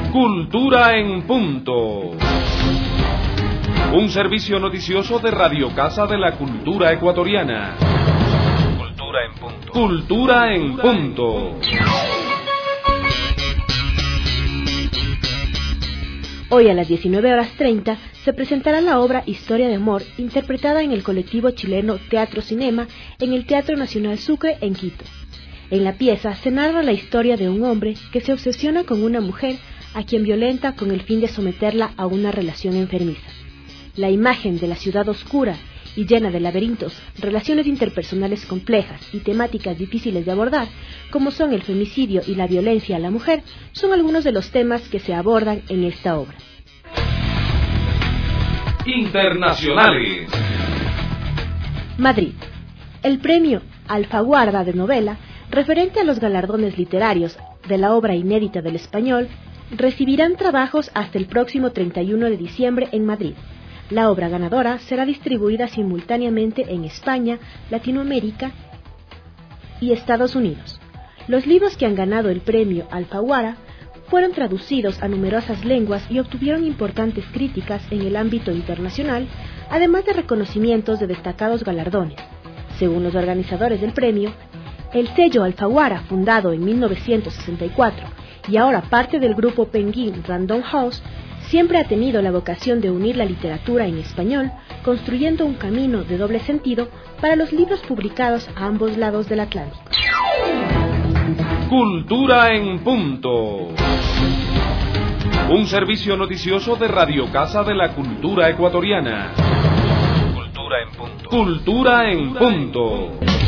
Cultura en Punto. Un servicio noticioso de Radio Casa de la Cultura Ecuatoriana. Cultura en Punto. Cultura en Punto. Hoy a las 19:30 se presentará la obra Historia de Amor, interpretada en el colectivo chileno Teatro Cinema en el Teatro Nacional Sucre en Quito. En la pieza se narra la historia de un hombre que se obsesiona con una mujer a quien violenta con el fin de someterla a una relación enfermiza. La imagen de la ciudad oscura y llena de laberintos, relaciones interpersonales complejas y temáticas difíciles de abordar, como son el femicidio y la violencia a la mujer, son algunos de los temas que se abordan en esta obra. Internacionales. Madrid. El premio Alfaguara de novela, referente a los galardones literarios de la obra inédita del español, recibirán trabajos hasta el próximo 31 de diciembre en Madrid. La obra ganadora será distribuida simultáneamente en España, Latinoamérica y Estados Unidos. Los libros que han ganado el premio Alfaguara fueron traducidos a numerosas lenguas y obtuvieron importantes críticas en el ámbito internacional, además de reconocimientos de destacados galardones. Según los organizadores del premio, el sello Alfaguara, fundado en 1964 y ahora parte del grupo Penguin Random House, siempre ha tenido la vocación de unir la literatura en español, construyendo un camino de doble sentido para los libros publicados a ambos lados del Atlántico. Cultura en Punto. Un servicio noticioso de Radio Casa de la Cultura Ecuatoriana. Cultura en Punto. Cultura en Punto.